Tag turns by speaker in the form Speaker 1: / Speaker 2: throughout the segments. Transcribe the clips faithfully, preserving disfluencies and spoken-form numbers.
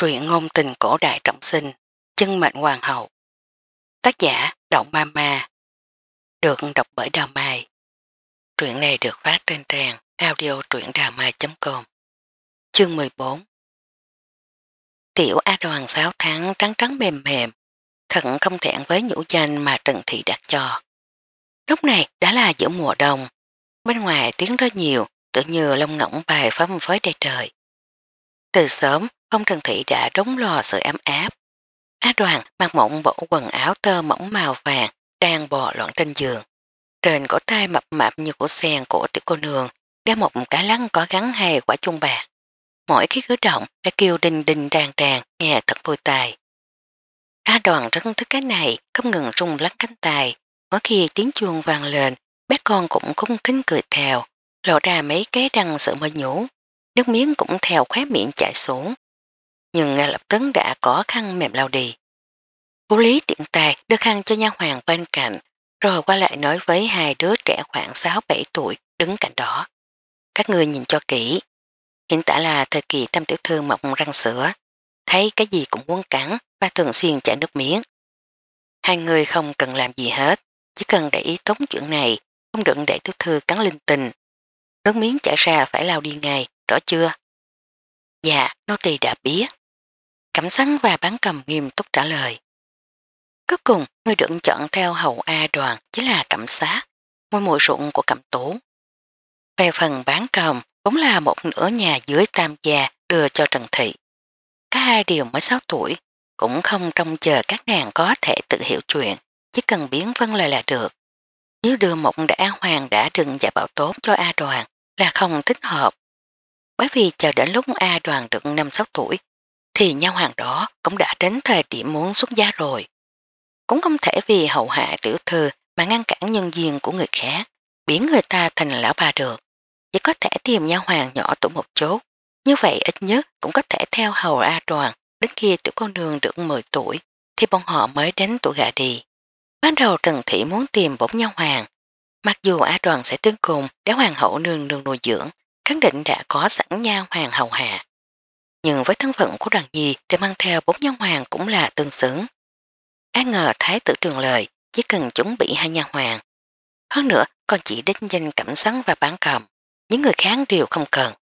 Speaker 1: Truyện ngôn tình cổ đại trọng sinh, chân mệnh hoàng hậu. Tác giả Động Ma Ma. Được đọc bởi Đào Mai. Truyện này được phát trên trang audio truyệnđàmai chấm com. Chương mười bốn. Tiểu A Đoàn sáu tháng trắng trắng mềm mềm, thật không thẹn với nhũ danh mà Trần Thị đặt cho. Lúc này đã là giữa mùa đông, bên ngoài tiếng rất nhiều, tự như lông ngỗng bài phấp phới đầy trời. Từ sớm, phong Trần Thị đã đóng lò sưởi ấm áp. A Đoàn mặc mộng bộ quần áo tơ mỏng màu vàng đang bò loạn trên giường. Trên cổ tay mập mạp như cổ sen của tiểu cô nương đeo một cái lăng có gắn hai quả chuông bạc. Mỗi khi cử động đã kêu đinh đinh đàn đàn nghe thật vui tai. A Đoàn rất thích cái này, không ngừng rung lắc cánh tay. Mỗi khi tiếng chuông vang lên, bé con cũng cung kính cười theo, lộ ra mấy cái răng sợ mơ nhũ. Nước miếng cũng theo khóe miệng chảy xuống. Nhưng ngay lập tức đã có khăn mềm lau đi. Cô Lý tiện tài đưa khăn cho nha hoàng bên cạnh, rồi qua lại nói với hai đứa trẻ khoảng sáu bảy tuổi đứng cạnh đó. Các người nhìn cho kỹ. Hiện tại là thời kỳ Tam tiểu thư mọc răng sữa, thấy cái gì cũng muốn cắn và thường xuyên chảy nước miếng. Hai người không cần làm gì hết, chỉ cần để ý tốn chuyện này, không được để tiểu thư cắn linh tinh. Nước miếng chảy ra phải lau đi ngay, rõ chưa? Dạ, nô tỳ đã biết. Cẩm Sắn và Bán Cầm nghiêm túc trả lời. Cuối cùng, người được chọn theo hậu A Đoàn chính là Cẩm Sát, ngôi mùi ruộng của Cẩm Tú. Về phần Bán Cầm cũng là một nửa nhà dưới Tam gia đưa cho Trần Thị. Cả hai đều mới sáu tuổi, cũng không trông chờ các nàng có thể tự hiểu chuyện, chỉ cần biến vân lời là được. Nếu đưa một đã hoàng đã đừng dạy bảo tốt cho A Đoàn là không thích hợp. Bởi vì chờ đến lúc A Đoàn được năm sáu tuổi, thì nha hoàng đó cũng đã đến thời điểm muốn xuất gia rồi. Cũng không thể vì hậu hạ tiểu thư mà ngăn cản nhân duyên của người khác, biến người ta thành lão bà được. Chỉ có thể tìm nha hoàng nhỏ tuổi một chút, như vậy ít nhất cũng có thể theo hầu A Đoàn đến khi tiểu cô nương được mười tuổi thì bọn họ mới đến tuổi gà đi. Ban đầu Trần Thị muốn tìm bốn nha hoàng, mặc dù A Đoàn sẽ tương cùng để hoàng hậu nương nương nuôi dưỡng, khẳng định đã có sẵn nha hoàng hầu hạ. Nhưng với thân phận của Đoàn Nhi thì mang theo bốn nha hoàng cũng là tương xứng. Ai ngờ thái tử Trường lời chỉ cần chuẩn bị hai nha hoàng. Hơn nữa còn chỉ đích danh Cẩm Sắn và Bán Cầm, những người khác đều không cần.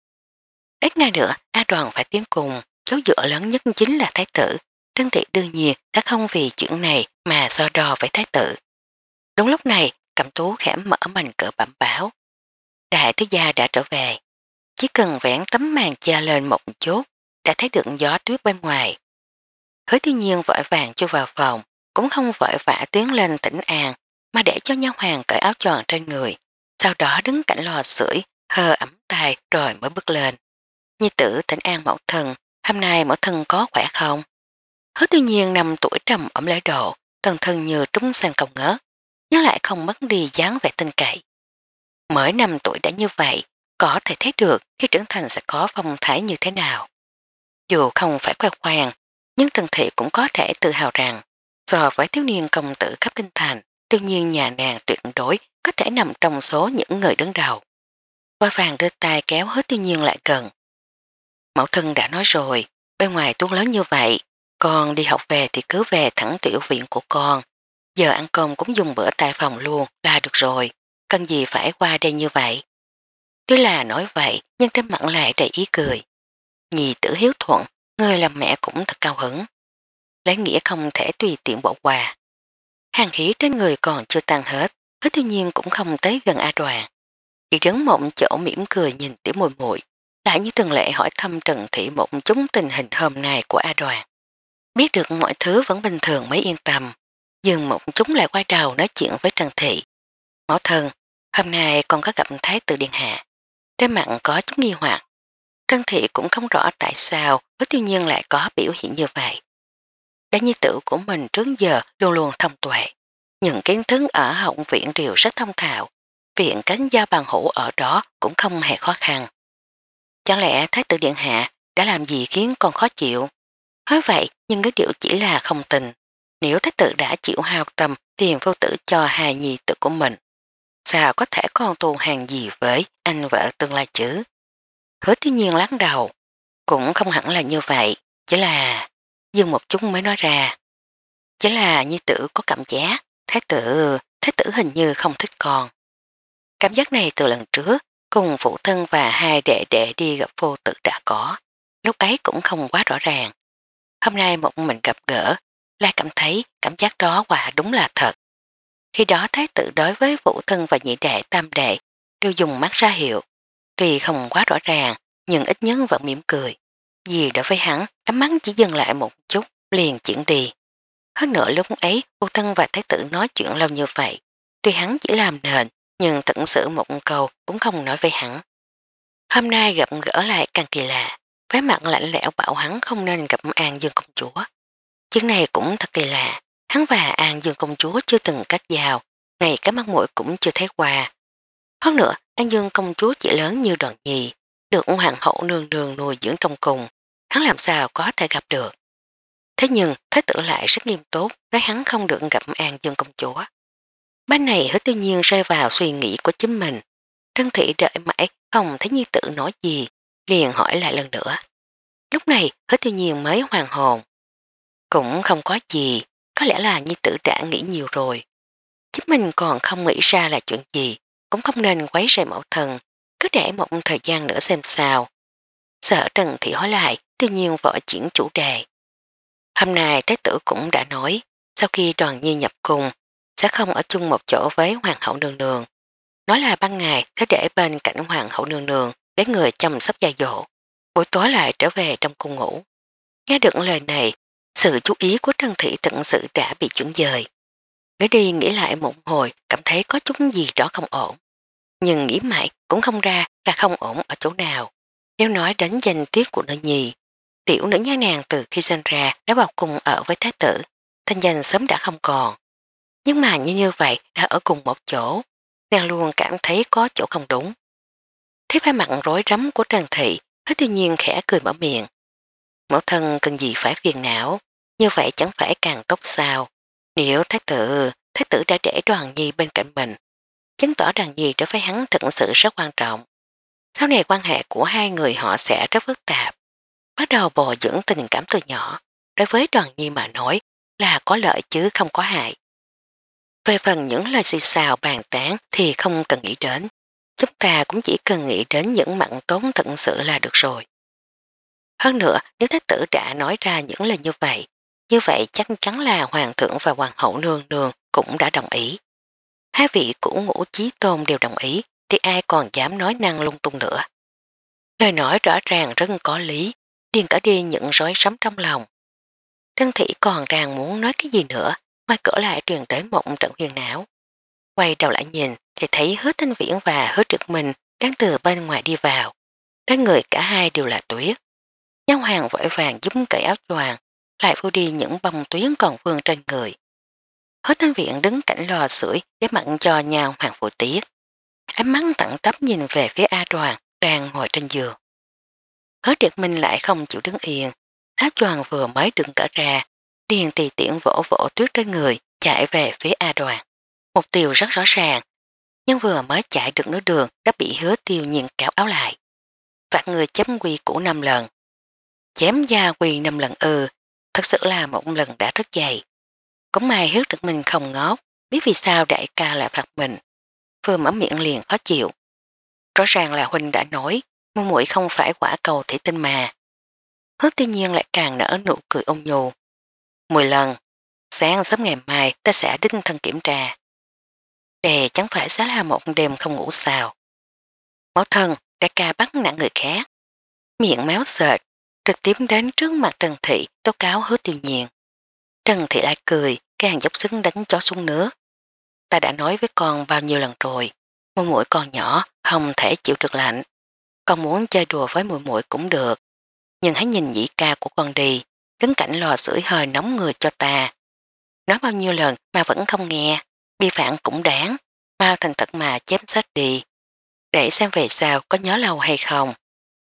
Speaker 1: Ít ngày nữa A Đoàn phải tiến cùng, chỗ dựa lớn nhất chính là thái tử. Trân Thị đương nhiên đã không vì chuyện này mà so đo với thái tử. Đúng lúc này Cẩm Tú khẽ mở mành cỡ bẩm báo. Đại thiếu gia đã trở về. Chỉ cần vẽn tấm màn che lên một chút đã thấy được gió tuyết bên ngoài. Hứa Thiên Nhiên vội vàng chui vào phòng, cũng không vội vã tiến lên tỉnh an, mà để cho nha hoàng cởi áo tròn trên người, sau đó đứng cạnh lò sưởi, hơ ẩm tay rồi mới bước lên. Nhi tử tỉnh an mẫu thân, hôm nay mẫu thân có khỏe không? Hứa Thiên Nhiên năm tuổi trầm ẩm lễ độ, thân thân như trúng sang công ngớt, nhưng lại không mất đi dáng vẻ tinh cậy. Mới năm tuổi đã như vậy, có thể thấy được khi trưởng thành sẽ có phong thái như thế nào. Dù không phải khoe khoang, nhưng Trần Thị cũng có thể tự hào rằng so với thiếu niên công tử khắp kinh thành, tự nhiên nhà nàng tuyệt đối có thể nằm trong số những người đứng đầu. Qua vàng đưa tay kéo Hứa Thiên Nhiên lại gần. Mẫu thân đã nói rồi, bên ngoài tuôn lớn như vậy, con đi học về thì cứ về thẳng tiểu viện của con. Giờ ăn cơm cũng dùng bữa tại phòng luôn là được rồi, cần gì phải qua đây như vậy. Tuy là nói vậy nhưng trên mặt lại đầy ý cười. Nhì tử hiếu thuận, người làm mẹ cũng thật cao hứng. Lấy nghĩa không thể tùy tiện bỏ qua. Hàng khí trên người còn chưa tan hết, Hứa Thiên Nhiên cũng không tới gần A Đoàn. Chỉ đứng mộng chỗ mỉm cười nhìn tiểu mùi muội, lại như thường lệ hỏi thăm Trần Thị một chút tình hình hôm nay của A Đoàn. Biết được mọi thứ vẫn bình thường mới yên tâm, dừng một chút lại quay đầu nói chuyện với Trần Thị. Mẫu thân, hôm nay con có gặp Thái tử Điện Hạ. Trên mặt có chút nghi hoặc. Trân Thị cũng không rõ tại sao Hứa Thiên Nhiên lại có biểu hiện như vậy. Đại nhi tử của mình trước giờ luôn luôn thông tuệ. Những kiến thức ở hậu viện đều rất thông thạo. Viện cánh giao bằng hữu ở đó cũng không hề khó khăn. Chẳng lẽ Thái tử Điện Hạ đã làm gì khiến con khó chịu? Nói vậy nhưng cái điều chỉ là không tình. Nếu Thái tử đã chịu hao tâm tiền vô tử cho hai nhi tử của mình, sao có thể con tù hàng gì với anh vợ tương lai chứ? Hứa Thiên Nhiên lắc đầu. Cũng không hẳn là như vậy, Chỉ là dừng một chút mới nói ra. Chỉ là nhi tử có cảm giác, thái tử, thái tử hình như không thích con. Cảm giác này từ lần trước, cùng phụ thân và hai đệ đệ đi gặp vô tử đã có. Lúc ấy cũng không quá rõ ràng. Hôm nay một mình gặp gỡ, lại cảm thấy cảm giác đó quả đúng là thật. Khi đó thái tử đối với phụ thân và nhị đệ tam đệ đều dùng mắt ra hiệu. Tuy không quá rõ ràng, nhưng ít nhất vẫn mỉm cười. Vì đối với hắn, ánh mắt chỉ dừng lại một chút, liền chuyển đi. Hơn nữa lúc ấy, phụ thân và thái tử nói chuyện lâu như vậy. Tuy hắn chỉ làm nền, nhưng thật sự một câu cũng không nói với hắn. Hôm nay gặp gỡ lại càng kỳ lạ, với mặt lạnh lẽo bảo hắn không nên gặp An Dương công chúa. Chuyện này cũng thật kỳ lạ, hắn và An Dương công chúa chưa từng cách giao, ngay cả mắt mũi cũng chưa thấy qua. Hơn nữa, An Dương công chúa chỉ lớn như Đoàn Nhi, được hoàng hậu nương nương nuôi dưỡng trong cùng, hắn làm sao có thể gặp được. Thế nhưng thái tử lại rất nghiêm túc, nói hắn không được gặp An Dương công chúa. Bên này Hứa Tiêu Nhiên rơi vào suy nghĩ của chính mình. Trân Thị đợi mãi không thấy nhi tử nói gì, liền hỏi lại lần nữa. Lúc này Hứa Tiêu Nhiên mới hoàn hồn. Cũng không có gì, có lẽ là nhi tử đã nghĩ nhiều rồi. Chính mình còn không nghĩ ra là chuyện gì, cũng không nên quấy rầy mẫu thần, cứ để một thời gian nữa xem sao. Sợ Trần Thị hỏi lại, Tiêu Nhiên vội chuyển chủ đề. Hôm nay Thái tử cũng đã nói, sau khi Đoàn Nhi nhập cung, sẽ không ở chung một chỗ với Hoàng hậu nương nương. Nói là ban ngày sẽ để bên cạnh Hoàng hậu nương nương để người chăm sóc gia dỗ, buổi tối lại trở về trong cung ngủ. Nghe được lời này, sự chú ý của Trân Thị thật sự đã bị chuyển dời. Nghĩ đi nghĩ lại một hồi cảm thấy có chút gì đó không ổn. Nhưng nghĩ mãi cũng không ra là không ổn ở chỗ nào. Nếu nói đến danh tiết của nữ nhi, tiểu nữ nha nàng từ khi sinh ra đã vào cùng ở với thái tử, thanh danh sớm đã không còn. Nhưng mà như như vậy đã ở cùng một chỗ, nàng luôn cảm thấy có chỗ không đúng. Thấy vẻ mặt rối rắm của Trần Thị, Hứa Tiêu Nhiên khẽ cười mở miệng. Mẫu thân cần gì phải phiền não, như vậy chẳng phải càng tốt sao. Nếu thái tử, thái tử đã để Đoàn Nhi bên cạnh mình, chứng tỏ Đoàn Nhi đối với hắn thật sự rất quan trọng. Sau này quan hệ của hai người họ sẽ rất phức tạp. Bắt đầu bồi dưỡng tình cảm từ nhỏ, đối với Đoàn Nhi mà nói là có lợi chứ không có hại. Về phần những lời xì xào bàn tán thì không cần nghĩ đến. Chúng ta cũng chỉ cần nghĩ đến những mặn tốn thật sự là được rồi. Hơn nữa, nếu thái tử đã nói ra những lời như vậy, như vậy chắc chắn là hoàng thượng và hoàng hậu nương nương cũng đã đồng ý. Hai vị cũ ngũ chí tôn đều đồng ý, thì ai còn dám nói năng lung tung nữa. Lời nói rõ ràng rất có lý, điên cả đi những rối rắm trong lòng. Trân Thị còn đang muốn nói cái gì nữa, mà cửa lại truyền đến một trận huyền não. Quay đầu lại nhìn thì thấy Hứa Thanh Viễn và Hứa Trực Minh đang từ bên ngoài đi vào. Đến người cả hai đều là Tuyết. Nhân hoàng vội vàng giúp cởi áo choàng, lại phu đi những bông tuyến còn vương trên người. Hứa Thanh Viện đứng cạnh lò sưởi để mặn cho nhau hoàng phụ Tiết. Ánh mắt thẳng tắp nhìn về phía A Đoàn đang ngồi trên giường. Hứa Trực Minh lại không chịu đứng yên, áo choàng vừa mới đựng cỡ ra, điền tùy tiện vỗ vỗ tuyết trên người, chạy về phía A Đoàn. Mục tiêu rất rõ ràng, nhưng vừa mới chạy được nửa đường đã bị Hứa Tiêu Nhiên kéo áo lại. Phạt người chấm quy cũ năm lần. Chém gia quy năm lần ư, thật sự là một lần đã rất dày. Cũng may Hứa Trực Minh không ngốc, biết vì sao đại ca lại phạt mình. Vừa mở miệng liền khó chịu. Rõ ràng là huynh đã nói, muội muội không phải quả cầu thủy tinh mà. Hứa Tiêu Nhiên lại càng nở nụ cười ôn nhu. Mười lần, sáng sớm ngày mai ta sẽ đích thân kiểm tra. Đè chẳng phải sẽ là một đêm không ngủ sao. Mẫu thân, đại ca bắt nặng người khác. Miệng méo sệt, trực tiếp đến trước mặt Trần Thị tố cáo Hứa Tiêu Nhiên. Trần Thị lại cười, càng dốc sức đánh chó xuống nước. Ta đã nói với con bao nhiêu lần rồi, muội muội con nhỏ không thể chịu được lạnh. Con muốn chơi đùa với muội muội cũng được, nhưng hãy nhìn dĩ ca của con đi, đứng cạnh lò sưởi hơi nóng người cho ta. Nói bao nhiêu lần mà vẫn không nghe, vi phạm cũng đáng, mau thành thật mà chém sách đi, để xem về sau có nhớ lâu hay không.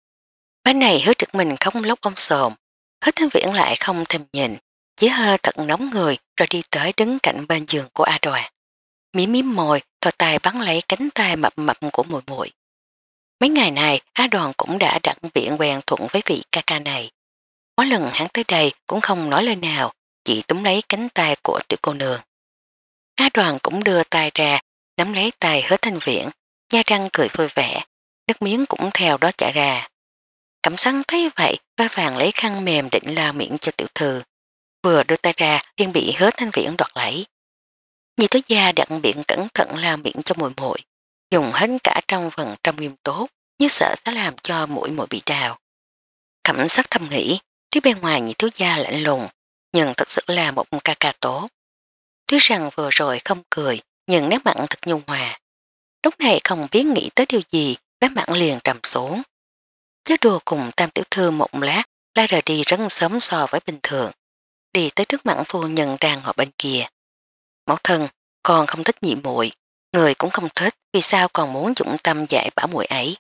Speaker 1: Bên này Hứa Trực Mình không lóc ông sồn, Hứa Thanh Viễn lại không thèm nhìn, chỉ hơi thật nóng người rồi đi tới đứng cạnh bên giường của A Đoàn. Mím mím môi, thò tay bắn lấy cánh tay mập mập của muội muội. Mấy ngày này A Đoàn cũng đã đặt viện quen thuận với vị ca ca này. Mỗi lần hắn tới đây cũng không nói lời nào, chỉ túm lấy cánh tay của tiểu cô nương. Á Đoàn cũng đưa tay ra, nắm lấy tay Hứa Thanh Viễn, nha răng cười vui vẻ, nước miếng cũng theo đó chảy ra. Cẩm Săn thấy vậy, vội vàng lấy khăn mềm định lao miệng cho tiểu thư. Vừa đưa tay ra, liền bị Hứa Thanh Viễn đoạt lấy. Nhi Tứ Gia đặt miệng cẩn thận lao miệng cho muội muội, dùng hết cả trong phần trong nghiêm tốt, như sợ sẽ làm cho mũi mũi bị đào. Cẩm Sắc thầm nghĩ, phía bên ngoài Nhi Tứ Gia lạnh lùng, nhưng thật sự là một ca ca tốt. Tuy rằng vừa rồi không cười, nhưng nét mặn thật nhu hòa. Lúc này không biết nghĩ tới điều gì, bé mặn liền trầm xuống. Chứ đùa cùng Tam Tiểu Thư một lát, lại rời đi rất sớm so với bình thường. Đi tới trước mặt phu nhân đang ngồi bên kia. Mẫu thân, con không thích nhị muội, người cũng không thích, vì sao còn muốn dụng tâm dạy bảo muội ấy.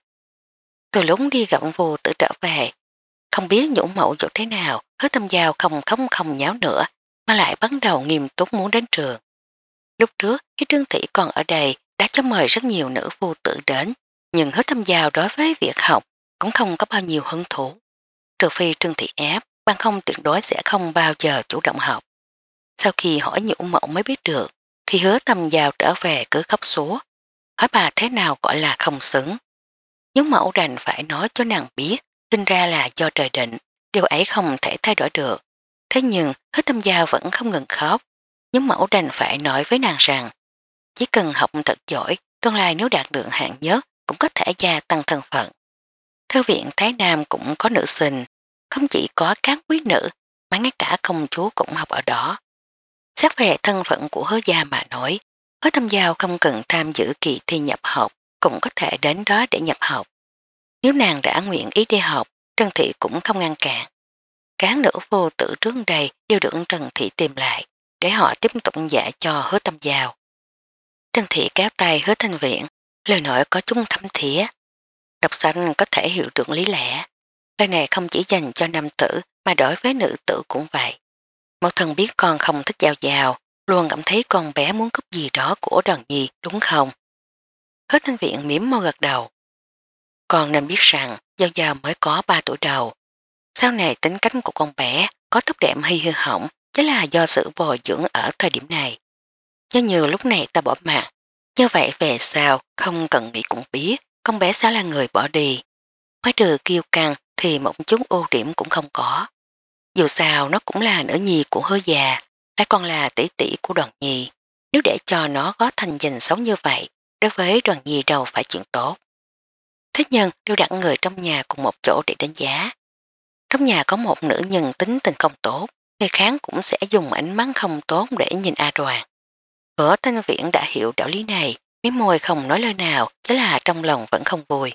Speaker 1: Từ lúc đi gặp vô tử trở về, không biết nhũ mẫu dỗ thế nào, Hứa Tâm Giao không khống không nháo nữa, mà lại bắt đầu nghiêm túc muốn đến trường. Lúc trước, khi Trương Thị còn ở đây, đã cho mời rất nhiều nữ phu tử đến, nhưng Hứa Tâm Giao đối với việc học cũng không có bao nhiêu hứng thú. Trừ phi Trương Thị ép, bằng không tuyệt đối sẽ không bao giờ chủ động học. Sau khi hỏi nhũ mẫu mới biết được, khi Hứa Tâm Giao trở về cứ khóc số, hỏi bà thế nào gọi là không xứng. Nhũ mẫu đành phải nói cho nàng biết, sinh ra là do trời định, điều ấy không thể thay đổi được. Thế nhưng Hứa Tâm Giao vẫn không ngừng khóc, nhũ mẫu đành phải nói với nàng rằng, chỉ cần học thật giỏi, tương lai nếu đạt được hạng nhất cũng có thể gia tăng thân phận. Thư viện Thái Nam cũng có nữ sinh, không chỉ có các quý nữ, mà ngay cả công chúa cũng học ở đó. Xét về thân phận của Hứa gia mà nói, Hứa Tâm Giao không cần tham dự kỳ thi nhập học, cũng có thể đến đó để nhập học. Nếu nàng đã nguyện ý đi học, Trần Thị cũng không ngăn cản. Các nữ vô tử trước đây đều được Trần Thị tìm lại, để họ tiếp tục dạy cho Hứa Tâm Giao. Trần Thị kéo tay Hứa Thanh Viễn, lời nói có chung thâm thía. Đọc sách có thể hiểu được lý lẽ. Lời này không chỉ dành cho nam tử mà đối với nữ tử cũng vậy. Mẫu thân biết con không thích Giao Giao, luôn cảm thấy con bé muốn cướp gì đó của Đoàn Nhi đúng không? Hứa Thanh Viễn mỉm môi gật đầu. Con nên biết rằng Giao Giao mới có ba tuổi đầu. Sau này tính cách của con bé có tốt đẹp hay hư hỏng chính là do sự bồi dưỡng ở thời điểm này. Nếu như lúc này ta bỏ mặt, như vậy về sau không cần nghĩ cũng biết con bé sẽ là người bỏ đi. Mới trừ kiêu căng thì một chút ưu điểm cũng không có. Dù sao nó cũng là nữ nhi của Hứa già, lại còn là tỷ tỷ của Đoàn Nhi. Nếu để cho nó có thành danh xấu như vậy, đối với Đoàn Nhi đâu phải chuyện tốt. Thế nhưng đều đặt người trong nhà cùng một chỗ để đánh giá. Trong nhà có một nữ nhân tính tình không tốt, người khác cũng sẽ dùng ánh mắt không tốt để nhìn A Đoàn. Hứa Thanh Viễn đã hiểu đạo lý này, mấy môi không nói lời nào, chứ là trong lòng vẫn không vui.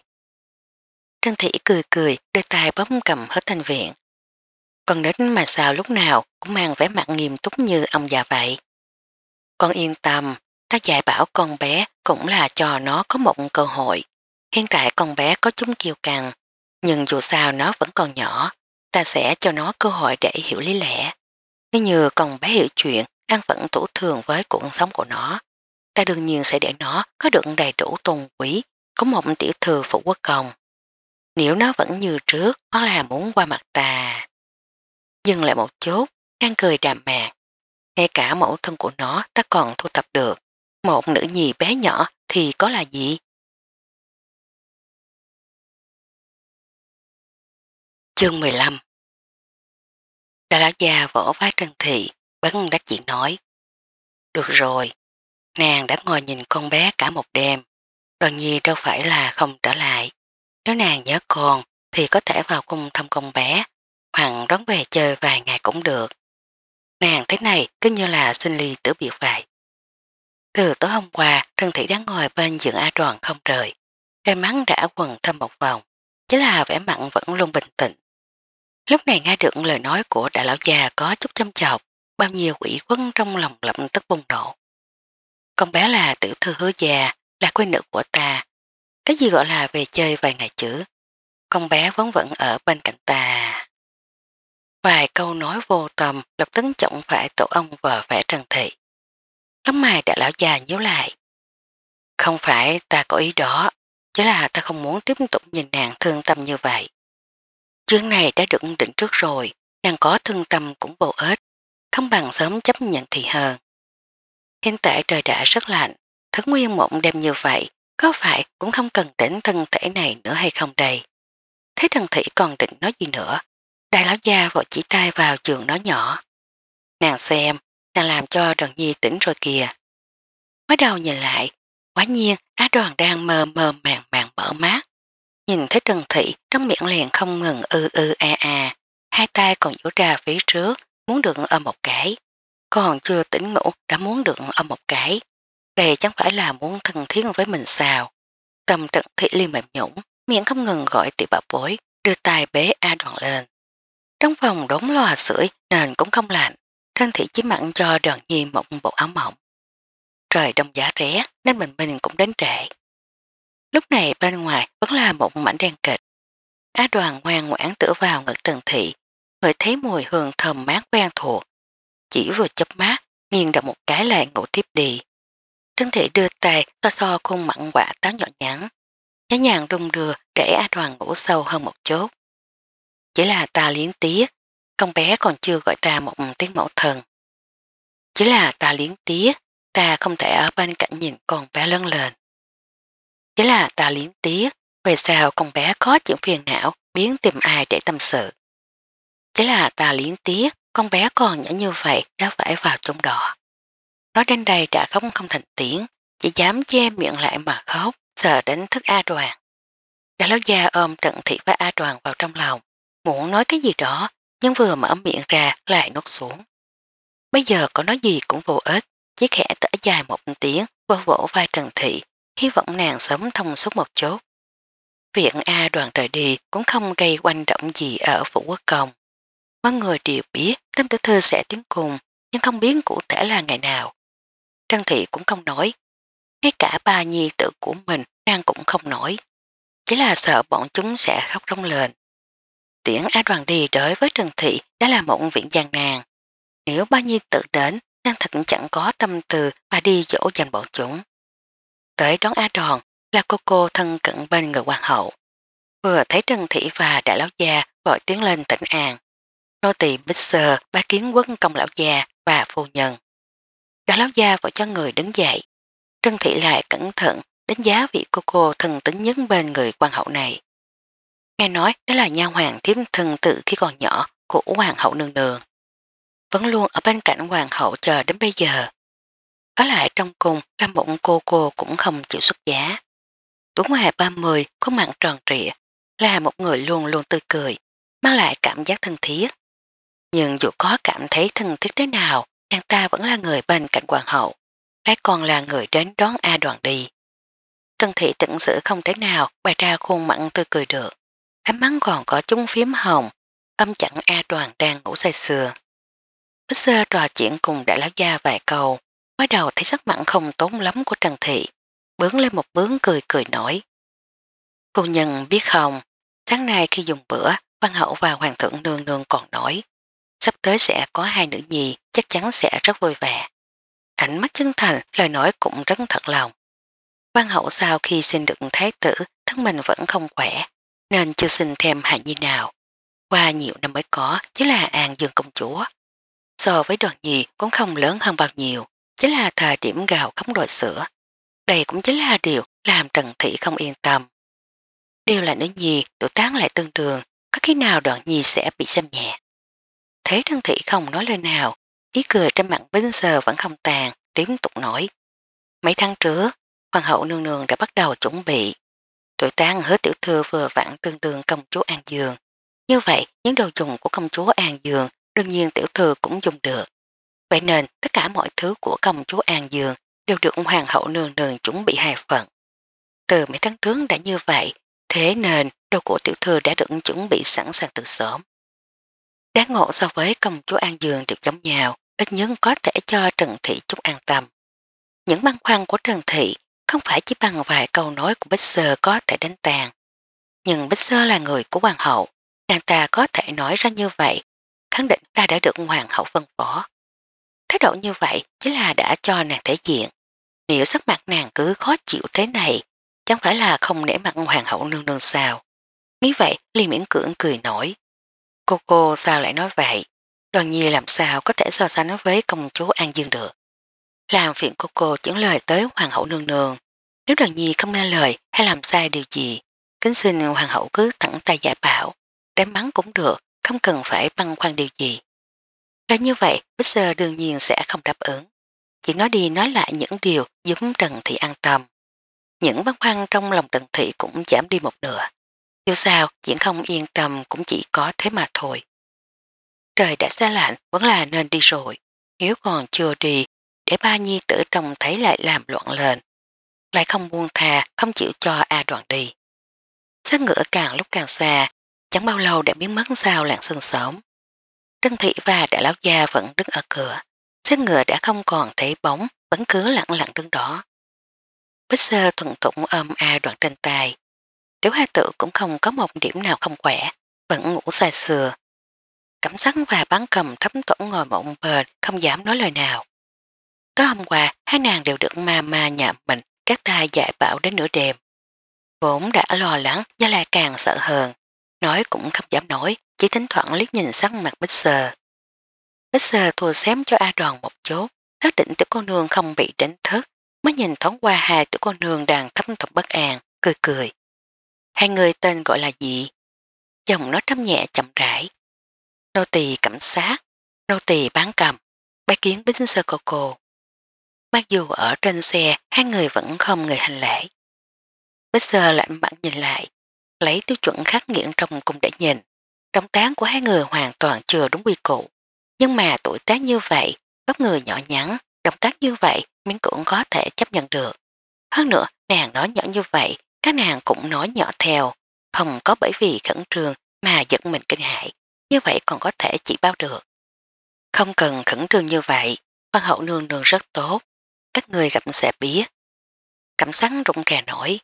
Speaker 1: Trân Thị cười cười, đưa tay bấm cầm Hứa Thanh Viễn. Con đến mà sao lúc nào cũng mang vẻ mặt nghiêm túc như ông già vậy. Con yên tâm, ta dạy bảo con bé cũng là cho nó có một cơ hội. Hiện tại con bé có chúng kiêu căng, nhưng dù sao nó vẫn còn nhỏ, ta sẽ cho nó cơ hội để hiểu lý lẽ. Nếu như con bé hiểu chuyện, ăn phận thủ thường với cuộc sống của nó, ta đương nhiên sẽ để nó có được đầy đủ tôn quý, có một tiểu thư phụ quốc công. Nếu nó vẫn như trước, nó là muốn qua mặt ta. Dừng lại một chút, đang cười đàm mạc. Ngay cả mẫu thân của nó ta còn thu thập được. Một nữ nhi bé nhỏ thì có là gì? Chương mười lăm. Đà lão già vỗ vai Trân Thị, bất đắc dĩ nói. Được rồi, nàng đã ngồi nhìn con bé cả một đêm. Đoàn Nhi đâu phải là không trở lại. Nếu nàng nhớ con thì có thể vào cung thăm con bé, hoặc đón về chơi vài ngày cũng được. Nàng thế này cứ như là sinh ly tử biệt vậy. Từ tối hôm qua, Trân Thị đang ngồi bên giường A Đoàn không rời. Đôi mắt đã quần thâm một vòng, chỉ là vẻ mặn vẫn luôn bình tĩnh. Lúc này nghe được lời nói của đại lão già có chút châm chọc, bao nhiêu quỷ quân trong lòng lập tức bùng nổ. Con bé là tiểu thư Hứa già, là quê nữ của ta. Cái gì gọi là về chơi vài ngày chứ? Con bé vẫn vẫn ở bên cạnh ta. Vài câu nói vô tâm lập tức trọng phải tổ ông vợ vẻ Trần Thị. Lắm mày đại lão già nhíu lại. Không phải ta có ý đó, chỉ là ta không muốn tiếp tục nhìn nàng thương tâm như vậy. Chương này đã được định trước rồi, đang có thương tâm cũng vô ích, không bằng sớm chấp nhận thì hơn. Hiện tại trời đã rất lạnh, thức nguyên một đêm như vậy, có phải cũng không cần đến thân thể này nữa hay không đây? Thấy Trần Thị còn định nói gì nữa, đại lão gia vội chỉ tay vào giường nói nhỏ. Nàng xem, nàng làm cho Đoàn Nhi tỉnh rồi kìa. Mới đầu nhìn lại, quả nhiên Á Đoàn đang mơ mơ màng màng mở mắt. Nhìn thấy Trần Thị trong miệng liền không ngừng ư ư a a, hai tay còn dỗ ra phía trước, muốn được ôm một cái. Còn chưa tỉnh ngủ đã muốn được ôm một cái. Đây chẳng phải là muốn thân thiết với mình sao. Tâm Trần Thị liên mềm nhũng, miệng không ngừng gọi tiểu bảo bối, đưa tay bế A Đoàn lên. Trong phòng đốn lò sưởi nên cũng không lạnh, thân thị chỉ mặn cho Đoàn Nhi một bộ áo mỏng. Trời đông giá rét nên mình mình cũng đến trễ. Lúc này bên ngoài vẫn là một mảnh đen kịch. Á Đoàn ngoan ngoãn tựa vào ngực Trần Thị, ngửi thấy mùi hương thơm mát quen thuộc. Chỉ vừa chớp mắt, nghiêng đầu một cái lại ngủ tiếp đi. Trần Thị đưa tay so so khuôn mặn quả táo nhỏ nhắn, nhẹ nhàng đung đưa để Á Đoàn ngủ sâu hơn một chút. Chỉ là ta liếng tiếc, con bé còn chưa gọi ta một tiếng mẫu thần. Chỉ là ta liếng tiếc, ta không thể ở bên cạnh nhìn con bé lớn lên. Chỉ là ta liếng tiếc, về sao con bé có chuyện phiền não biến tìm ai để tâm sự. Chỉ là ta liếng tiếc, con bé còn nhỏ như vậy đã phải vào trong đó. Nói đến đây đã khóc không thành tiếng, chỉ dám che miệng lại mà khóc, sợ đến thức A Đoàn. Đã lão gia ôm Trần Thị và A Đoàn vào trong lòng, muốn nói cái gì đó, nhưng vừa mở miệng ra lại nuốt xuống. Bây giờ có nói gì cũng vô ích, chỉ khẽ thở dài một tiếng vô vỗ vai Trần Thị, hy vọng nàng sớm thông suốt một chút. Viện A Đoàn rời đi cũng không gây quanh động gì ở Phủ Quốc Công. Mọi người đều biết Tâm Tiểu Thư sẽ tiến cùng, nhưng không biết cụ thể là ngày nào. Trần Thị cũng không nói, ngay cả ba nhi tử của mình nàng cũng không nói, chỉ là sợ bọn chúng sẽ khóc rống lên. Tiễn A Đoàn đi đối với Trần Thị đã là một viện gian nàng. Nếu ba nhi tự đến, nàng thật chẳng có tâm tư mà đi dỗ dành bọn chúng. Tới đón A Đoàn là cô cô thân cận bên người hoàng hậu. Vừa thấy Trần Thị và đại lão gia gọi tiếng lên tỉnh an. Nô tỳ Bích Sơ bái kiến quốc công lão gia và phu nhân. Đại lão gia vội cho người đứng dậy. Trần Thị lại cẩn thận đánh giá vị cô cô thân tính nhất bên người hoàng hậu này. Nghe nói đó là nha hoàng thiếp thân tự khi còn nhỏ của hoàng hậu nương nương. Vẫn luôn ở bên cạnh hoàng hậu chờ đến bây giờ. Có lại trong cùng là một cô cô cũng không chịu xuất giá. Tuổi ngoài ba mươi có mặt tròn trịa, là một người luôn luôn tươi cười, mang lại cảm giác thân thiết. Nhưng dù có cảm thấy thân thiết thế nào, nàng ta vẫn là người bên cạnh hoàng hậu, lại còn là người đến đón A Đoàn đi. Trần Thị tận sự không thể nào bày ra khuôn mặn tươi cười được, ánh mắt còn có chung phím hồng, âm chặn A Đoàn đang ngủ say sưa. Bích Sơ trò chuyện cùng đại lão gia vài câu, mới đầu thấy sắc mặn không tốn lắm của Trần Thị, bướng lên một bướng cười cười nổi. Phu nhân biết không, sáng nay khi dùng bữa, văn hậu và hoàng thượng nương nương còn nói, sắp tới sẽ có hai nữ nhi, chắc chắn sẽ rất vui vẻ. Ánh mắt chân thành, lời nói cũng rất thật lòng. Văn hậu sau khi sinh được thái tử, thân mình vẫn không khỏe, nên chưa sinh thêm hài nhi nào. Qua nhiều năm mới có, chính là An Dương công chúa. So với Đoàn Nhi cũng không lớn hơn bao nhiêu, chính là thời điểm gạo khống đòi sữa. Đây cũng chính là điều làm Trần Thị không yên tâm. Điều là nữ nhi, tuổi tác lại tương đương, có khi nào Đoàn Nhi sẽ bị xem nhẹ. Thế Trần Thị không nói lời nào, ý cười trên mặt Bính Sơ vẫn không tàn, tiếp tục nói. Mấy tháng trước, hoàng hậu nương nương đã bắt đầu chuẩn bị. Tuổi tác hứa tiểu thư vừa vặn tương đương công chúa An Dương. Như vậy, những đồ dùng của công chúa An Dương đương nhiên tiểu thư cũng dùng được. Vậy nên tất cả mọi thứ của công chúa An Dương đều được hoàng hậu nương nương chuẩn bị hai phần. Từ mấy tháng trước đã như vậy, thế nên đồ của tiểu thư đã được chuẩn bị sẵn sàng từ sớm. Đáng ngộ so với công chúa An Dương đều giống nhau, ít nhất có thể cho Trần Thị chút an tâm. Những băn khoăn của Trần Thị không phải chỉ bằng vài câu nói của Bích Sơ có thể đánh tàn. Nhưng Bích Sơ là người của hoàng hậu, nàng ta có thể nói ra như vậy, khẳng định là đã được hoàng hậu phân phó. Thái độ như vậy chính là đã cho nàng thể diện. Nếu sắc mặt nàng cứ khó chịu thế này, chẳng phải là không nể mặt hoàng hậu nương nương sao. Nghĩ vậy liền miễn cưỡng cười nổi. Cô cô sao lại nói vậy? Đoàn Nhi làm sao có thể so sánh với công chúa An Dương được? Làm phiền cô cô chuyển lời tới hoàng hậu nương nương. Nếu Đoàn Nhi không nghe lời hay làm sai điều gì, kính xin hoàng hậu cứ thẳng tay giải bảo. Đánh mắng cũng được, không cần phải băn khoăn điều gì. Nói như vậy, Bích Sơ đương nhiên sẽ không đáp ứng. Chỉ nói đi nói lại những điều giúp Trần Thị an tâm. Những băn khoăn trong lòng Trần Thị cũng giảm đi một nửa. Dù sao, chuyện không yên tâm cũng chỉ có thế mà thôi. Trời đã xa lạnh, vẫn là nên đi rồi. Nếu còn chưa đi, để ba nhi tử trông thấy lại làm loạn lên. Lại không buông thà, không chịu cho A Đoàn đi. Sát ngựa càng lúc càng xa, chẳng bao lâu đã biến mất sau làng sương sớm. Trân Thị và Đại Lão Gia vẫn đứng ở cửa. Sát ngựa đã không còn thấy bóng, vẫn cứ lặng lặng đứng đó. Bích Sơ thuận thụng ôm A Đoàn trên tay. Tiểu hai tử cũng không có một điểm nào không khỏe, vẫn ngủ say sưa. Cẩm sắc và bán cầm thấm tổn ngồi mộng bền, không dám nói lời nào. Có hôm qua, hai nàng đều được ma ma nhà mình các tay dạy bảo đến nửa đêm. Vốn đã lo lắng, nhưng lại càng sợ hơn. Nói cũng không dám nói, chỉ thỉnh thoảng liếc nhìn sắc mặt Bích Sơ. Bích Sơ thua xém cho A Đoàn một chút, xác định tiểu cô nương không bị đánh thức, mới nhìn thoáng qua hai tiểu cô nương đang thấm thầm bất an, cười cười. Hai người tên gọi là gì? Dòng nó trầm nhẹ chậm rãi. Nô tỳ cảnh sát, nô tỳ bán cầm, bái kiến Bích Sơ cô cô. Mặc dù ở trên xe, hai người vẫn không người hành lễ. Bích Sơ lạnh mặt nhìn lại, lấy tiêu chuẩn khắc nghiện trong cùng để nhìn. Động tác của hai người hoàn toàn chưa đúng quy củ. Nhưng mà tuổi tác như vậy, bắp người nhỏ nhắn, động tác như vậy miễn cũng có thể chấp nhận được. Hơn nữa, nàng nói nhỏ như vậy, các nàng cũng nói nhỏ theo, không có bởi vì khẩn trương mà giật mình kinh hãi, như vậy còn có thể chỉ báo được. Không cần khẩn trương như vậy, văn hậu nương nương rất tốt, các người gặp sẽ biết. Cảm sắc rụng rè nổi.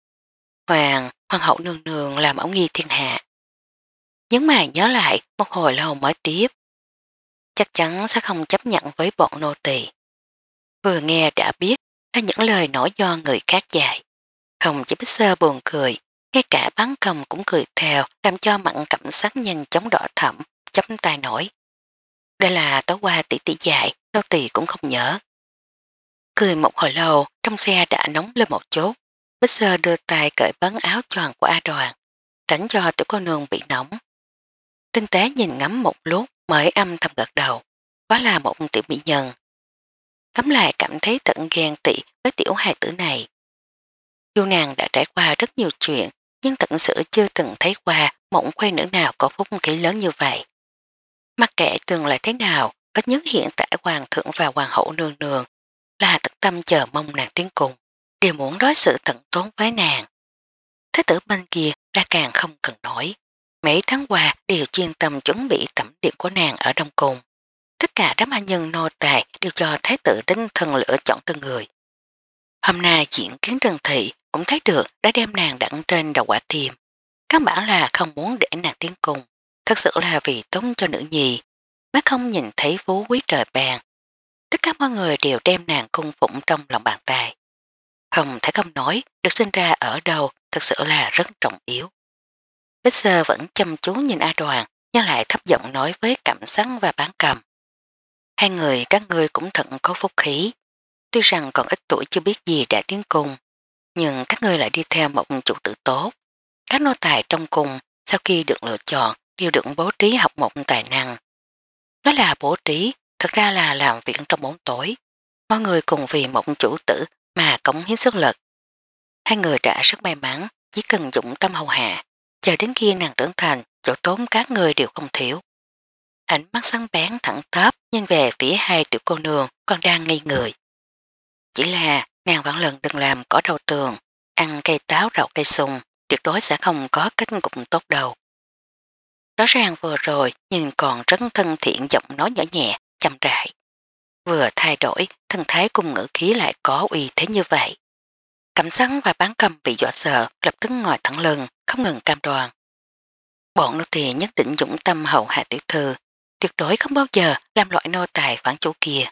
Speaker 1: Hoàng, hoàng hậu nương nương làm ổng nghi thiên hạ. Nhưng mà nhớ lại một hồi lâu mới tiếp. Chắc chắn sẽ không chấp nhận với bọn nô tỳ. Vừa nghe đã biết là những lời nói do người khác dạy. Không chỉ Bích Sơ buồn cười, ngay cả bán cầm cũng cười theo, làm cho mặn cảm sắc nhanh chóng đỏ thẫm, chấm tay nổi. Đây là tối qua tỷ tỷ dạy, nô tỳ cũng không nhớ. Cười một hồi lâu, trong xe đã nóng lên một chút. Bích Sơ đưa tay cởi bấn áo choàng của A Đoàn, tránh cho tiểu cô nương bị nóng. Tinh tế nhìn ngắm một lúc mới âm thầm gật đầu, đó là một tiểu mỹ nhân. Cấm lại cảm thấy tận ghen tị với tiểu hài tử này. Dù nàng đã trải qua rất nhiều chuyện, nhưng thật sự chưa từng thấy qua mộng khuê nữ nào có phúc khí lớn như vậy. Mặc kệ tương lại thế nào, ít nhất hiện tại hoàng thượng và hoàng hậu nương nương là thật tâm chờ mong nàng tiến cùng, đều muốn đối xử tận tốn với nàng. Thế tử bên kia là càng không cần nói. Mấy tháng qua đều chuyên tâm chuẩn bị tẩm điện của nàng ở Đông Cung. Tất cả đám anh nhân nô tài đều cho thái tử đến thân lựa chọn từng người. Hôm nay chuyện kiến Trần Thị cũng thấy được đã đem nàng đặn trên đầu quả tim. Các bản là không muốn để nàng tiến cùng. Thật sự là vì tốn cho nữ nhi. Mới không nhìn thấy phú quý trời bàn. Tất cả mọi người đều đem nàng cung phụng trong lòng bàn tay. Không thể không nói, được sinh ra ở đâu thật sự là rất trọng yếu. Bích Sơ vẫn chăm chú nhìn A Đoàn, nhưng lại thấp giọng nói với Cẩm Sắn và Bán Cầm. Hai người các ngươi cũng thật có phúc khí. Tuy rằng còn ít tuổi chưa biết gì đã tiến cung, nhưng các ngươi lại đi theo một chủ tử tốt. Các nô tài trong cung sau khi được lựa chọn đều được bố trí học một tài năng. Đó là bố trí, thật ra là làm việc trong bóng tối. Mọi người cùng vì một chủ tử mà cống hiến sức lực. Hai người đã rất may mắn, chỉ cần dụng tâm hầu hạ, chờ đến khi nàng trưởng thành, chỗ tốn các người đều không thiếu. Ánh mắt săn bén thẳng tắp nhìn về phía hai tiểu cô nương còn đang ngây người. Chỉ là nàng vẫn lần đừng làm cỏ đầu tường, ăn cây táo rau cây sung, tuyệt đối sẽ không có kết cục tốt đâu. Rõ ràng vừa rồi nhìn còn rất thân thiện giọng nói nhỏ nhẹ, chậm rãi. Vừa thay đổi, thân thái cùng ngữ khí lại có uy thế như vậy. Cẩm Sắn và Bán Cầm bị dọa sợ, lập tức ngồi thẳng lưng, không ngừng cam đoan. Bọn nô tỳ nhất định dũng tâm hậu hạ tiểu thư, tuyệt đối không bao giờ làm loại nô tài phản chủ kia.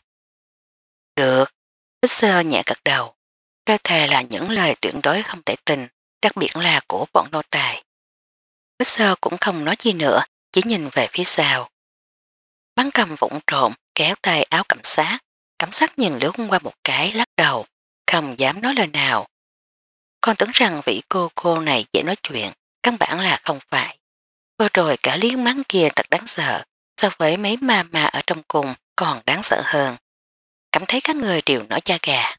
Speaker 1: Được, Bích Sơ nhẹ gật đầu. Đôi thề là những lời tuyệt đối không thể tin, đặc biệt là của bọn nô tài. Bích Sơ cũng không nói gì nữa, chỉ nhìn về phía sau. Bắn cầm vụng trộn kéo tay áo cảnh sát, cảnh sát nhìn lướt qua một cái lắc đầu, không dám nói lời nào. Con tưởng rằng vị cô cô này dễ nói chuyện, căn bản là không phải. Vừa rồi cả liếc mắt kia thật đáng sợ, so với mấy ma ma ở trong cùng còn đáng sợ hơn. Cảm thấy các người đều nổi da gà.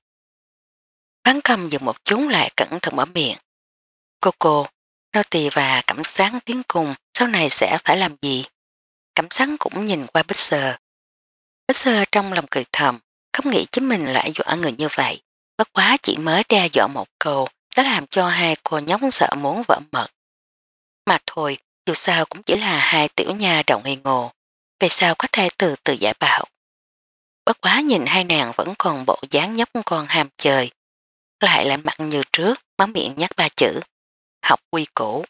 Speaker 1: Bán cầm dừng một chút lại cẩn thận mở miệng. Cô cô, nô tỳ và cẩm sáng tiến cùng sau này sẽ phải làm gì? Cẩm sáng cũng nhìn qua Bích Sơ. Bích Sơ trong lòng cười thầm, không nghĩ chính mình lại dọa người như vậy. Bất quá chỉ mới đe dọa một câu đã làm cho hai cô nhóc sợ muốn vỡ mật. Mà thôi, dù sao cũng chỉ là hai tiểu nha đầu ngây ngô. Về sao có thể từ từ giải bảo. Bất quá nhìn hai nàng vẫn còn bộ dáng nhóc con ham chơi. Lại lạnh mặt như trước, máu miệng nhắc ba chữ. Học quy củ.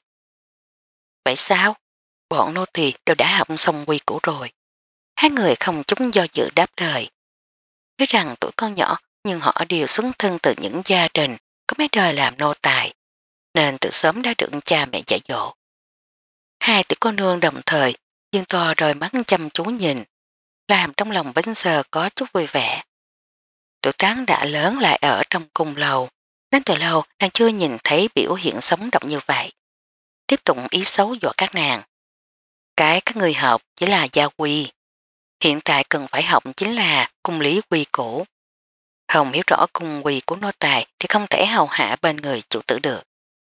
Speaker 1: Vậy sao? Bọn nô tỳ đều đã học xong quy củ rồi. Hai người không chút do dự đáp lời. Biết rằng tuổi con nhỏ nhưng họ đều xuất thân từ những gia đình có mấy đời làm nô tài, nên từ sớm đã được cha mẹ dạy dỗ. Hai tiểu cô nương đồng thời nhưng to đôi mắt chăm chú nhìn, làm trong lòng Bính Sơ có chút vui vẻ. Tuổi tán đã lớn lại ở trong cung lầu, nên từ lâu nàng chưa nhìn thấy biểu hiện sống động như vậy. Tiếp tục ý xấu dọa các nàng. Cái các người học chỉ là gia quy. Hiện tại cần phải học chính là cung lý quy củ. Không hiểu rõ cung quy của nô tài thì không thể hầu hạ bên người chủ tử được.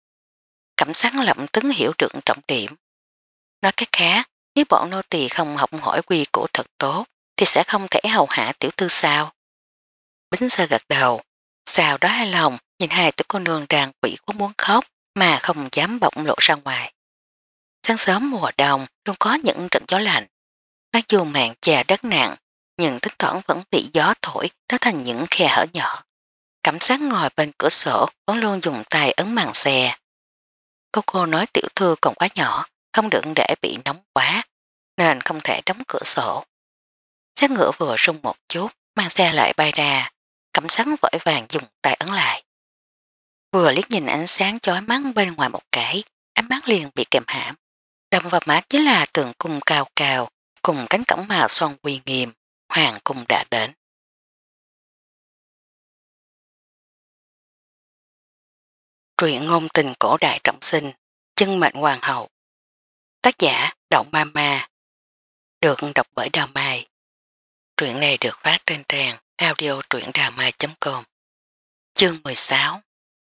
Speaker 1: Cẩm sát lập tức hiểu được trọng điểm. Nói cách khác, nếu bọn nô tỳ không học hỏi quy củ thật tốt thì sẽ không thể hầu hạ tiểu tư sao. Bính Sơ gật đầu, sau đó hai lòng nhìn hai tiểu cô nương đang quỷ có muốn khóc mà không dám bỗng lộ ra ngoài. Sáng sớm mùa đông luôn có những trận gió lạnh. Mặc dù mạng chà đất nặng, nhưng tính thoảng vẫn bị gió thổi tới thành những khe hở nhỏ. Cảnh sát ngồi bên cửa sổ vẫn luôn dùng tay ấn màn xe. Cô cô nói tiểu thư còn quá nhỏ, không được để bị nóng quá, nên không thể đóng cửa sổ. Xe ngựa vừa rung một chút, màn xe lại bay ra, cảnh sát vội vàng dùng tay ấn lại. Vừa liếc nhìn ánh sáng chói mắt bên ngoài một cái, ánh mắt liền bị kèm hãm. Đâm vào mắt chính là tường cung cao cao, cùng cánh cổng màu son uy nghiêm, hoàng cung đã đến. Truyện ngôn tình cổ đại trọng sinh, chân mệnh hoàng hậu. Tác giả Động Ma Ma. Được đọc bởi Đào Mai. Truyện này được phát trên trang audio truyệnđàmai chấm com. Chương mười sáu.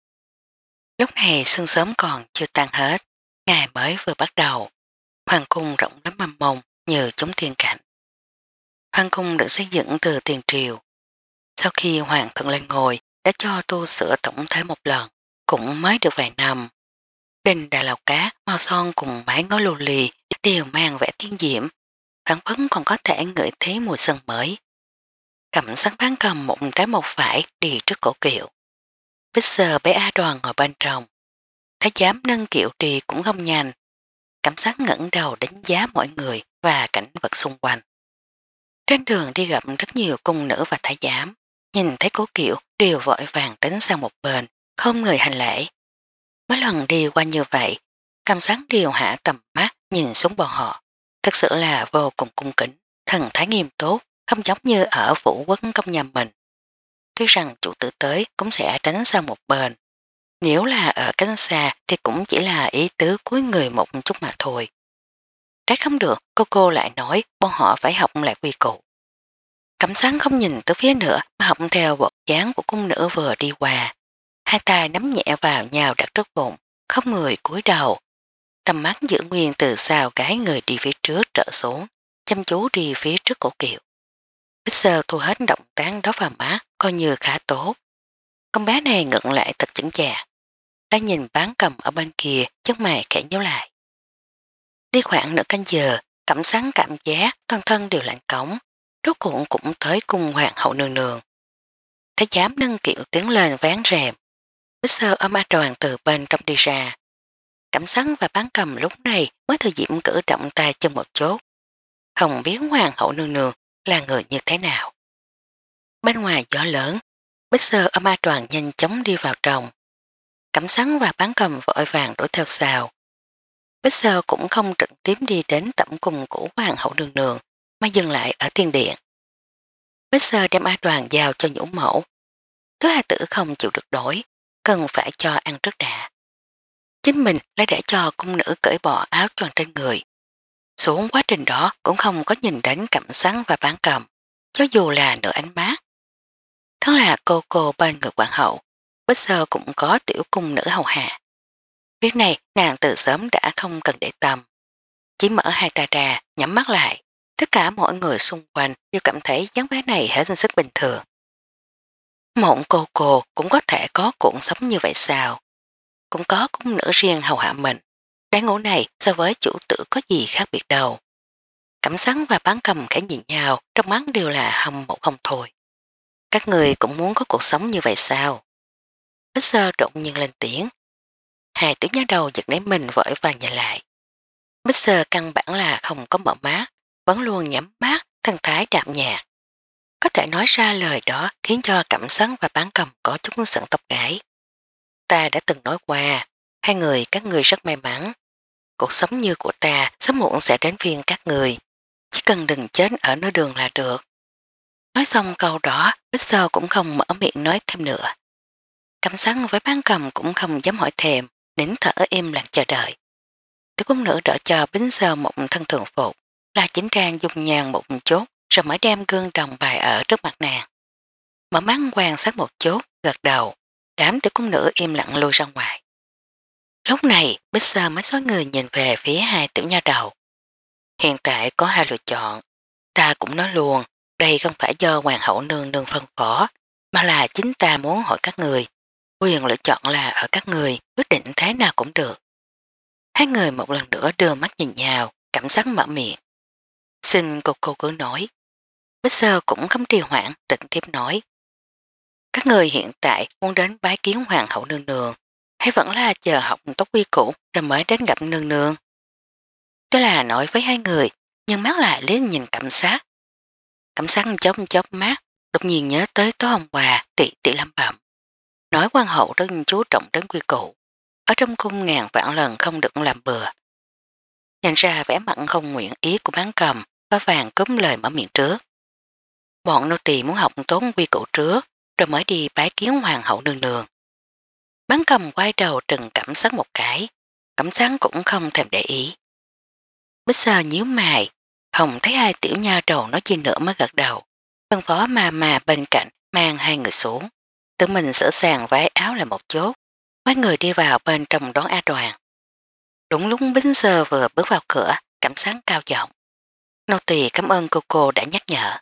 Speaker 1: Lúc này sương sớm còn chưa tan hết, ngày mới vừa bắt đầu. Hoàng cung rộng lắm mâm mông như chúng thiên cảnh. Hoàng cung được xây dựng từ tiền triều. Sau khi hoàng thượng lên ngôi đã cho tu sửa tổng thể một lần, cũng mới được vài năm. Đình Đà Lào Cá, màu son cùng mái ngói lù lì đều mang vẻ tiên diễm, phản phấn còn có thể ngửi thấy mùi sân mới. Cẩm sắc bán cầm một trái một phải đi trước cổ kiệu. Bích Sơ bé A Đoàn ngồi bên trong. Thái giám nâng kiệu đi cũng không nhanh. Cẩm sắc ngẩng đầu đánh giá mọi người và cảnh vật xung quanh. Trên đường đi gặp rất nhiều cung nữ và thái giám. Nhìn thấy cổ kiệu đều vội vàng tránh sang một bên, không người hành lễ. Mấy lần đi qua như vậy, Cẩm sắc điều hạ tầm mắt nhìn xuống bọn họ. Thật sự là vô cùng cung kính, thần thái nghiêm tốt, không giống như ở phủ quốc công nhà mình. Tuy rằng chủ tử tới cũng sẽ tránh sang một bên. Nếu là ở cánh xa thì cũng chỉ là ý tứ cuối người một chút mà thôi. Trách không được, cô cô lại nói bọn họ phải học lại quy củ. Cẩm sáng không nhìn tới phía nữa mà học theo bộ dáng của cung nữ vừa đi qua. Hai tay nắm nhẹ vào nhau đặt trước bụng, không người cúi đầu. Tầm mắt giữ nguyên từ sau cái người đi phía trước trở xuống, chăm chú đi phía trước cổ kiệu. Bích Sơ thu hết động tác đó vào mắt, coi như khá tốt. Con bé này ngận lại thật chững chạc. Đã nhìn bán cầm ở bên kia, chất mày khẽ nhớ lại. Đi khoảng nửa canh giờ, Cẩm sáng cảm giác toàn thân đều lạnh cống, rốt cuộn cũng tới cung hoàng hậu nương nương. Thấy dám nâng kiệu tiến lên ván rèm. Bích Sơ ôm A Đoàn từ bên trong đi ra. Cẩm sáng và bán cầm lúc này mới thời diệm cử động tay chân một chốt. Không biết hoàng hậu nương nương là người như thế nào. Bên ngoài gió lớn, Bích Sơ ôm A Đoàn nhanh chóng đi vào trong. Cẩm sáng và bán cầm vội vàng đuổi theo sau. Bích Sơ cũng không trực tiếp đi đến tẩm cung của hoàng hậu nương nương mà dừng lại ở tiên điện. Bích Sơ đem A Đoàn giao cho nhũ mẫu. Thứ hai tử không chịu được đổi, cần phải cho ăn trước đã. Chính mình lại để cho cung nữ cởi bỏ áo choàng trên người. Xuống quá trình đó cũng không có nhìn đến cẩm sắn và bán cầm, cho dù là nửa ánh mắt. Thân là cô cô bên người hoàng hậu, Bích Sơ cũng có tiểu cung nữ hầu hạ. Việc này nàng từ sớm đã không cần để tâm. Chỉ mở hai tay ra, nhắm mắt lại. Tất cả mọi người xung quanh đều cảm thấy dáng vẻ này hết sức bình thường. Một cô cô cũng có thể có cuộc sống như vậy sao? Cũng có cung nữ riêng hầu hạ mình. Đái ngũ này so với chủ tử có gì khác biệt đâu. Cẩm sắn và bán cầm khẽ nhìn nhau, trong mắt đều là hâm mộ không thôi. Các người cũng muốn có cuộc sống như vậy sao? Bích Sơ đột nhiên lên tiếng. Hai tiểu nhá đầu giật lấy mình vội vàng nhìn lại. Bích Sơ căn bản là không có mở mắt, vẫn luôn nhắm mắt, thân thái đạm nhạt. Có thể nói ra lời đó khiến cho Cẩm Sắn và bán cầm có chút sợn tóc gáy. Ta đã từng nói qua, hai người các người rất may mắn. Cuộc sống như của ta sớm muộn sẽ đến phiên các người. Chỉ cần đừng chết ở nơi đường là được. Nói xong câu đó, Bích Sơ cũng không mở miệng nói thêm nữa. Cẩm Sắn với bán cầm cũng không dám hỏi thèm, nín thở im lặng chờ đợi. Tiểu cung nữ đỡ cho Bính Sơ một thân thường phục, là chính trang dung nhàn một chút, rồi mới đem gương đồng bài ở trước mặt nàng. Mở mắt quan sát một chút, gật đầu, đám tiểu cung nữ im lặng lui ra ngoài. Lúc này, Bích Sơ mới xóa người nhìn về phía hai tiểu nha đầu. Hiện tại có hai lựa chọn, ta cũng nói luôn, đây không phải do hoàng hậu nương nương phân phó, mà là chính ta muốn hỏi các người. Quyền lựa chọn là ở các người, quyết định thế nào cũng được. Hai người một lần nữa đưa mắt nhìn nhau, cảm giác mở miệng. Xin cô cô cứ nói. Bích Sơ cũng không trì hoãn, định tiếp nói. Các người hiện tại muốn đến bái kiến hoàng hậu nương nương, hay vẫn là chờ học tốt quy củ rồi mới đến gặp nương nương? Đó là nói với hai người, nhưng mắt lại liếc nhìn cảnh sát. Cảnh sát chớp chớp mắt, đột nhiên nhớ tới tối hôm qua tỷ tỷ lâm bẩm. Nói hoàng hậu rất chú trọng đến quy củ, ở trong cung ngàn vạn lần không được làm bừa. Nhìn ra vẻ mặn không nguyện ý của bán cầm, có vàng cúm lời mở miệng trước. Bọn nô tỳ muốn học tốn quy củ trước, rồi mới đi bái kiến hoàng hậu nương nương. Bán cầm quay đầu trừng cảm sát một cái, cảm sát cũng không thèm để ý. Bích Sơ nhíu mày, không thấy hai tiểu nha đầu nói gì nữa mới gật đầu. Phân phó mà mà bên cạnh mang hai người xuống, tự mình sửa sàng váy áo lại một chút, mấy người đi vào bên trong đón A Đoàn. Đúng lúc Bính Sơ vừa bước vào cửa, cảm sát cao giọng. Nô tỳ cảm ơn cô cô đã nhắc nhở.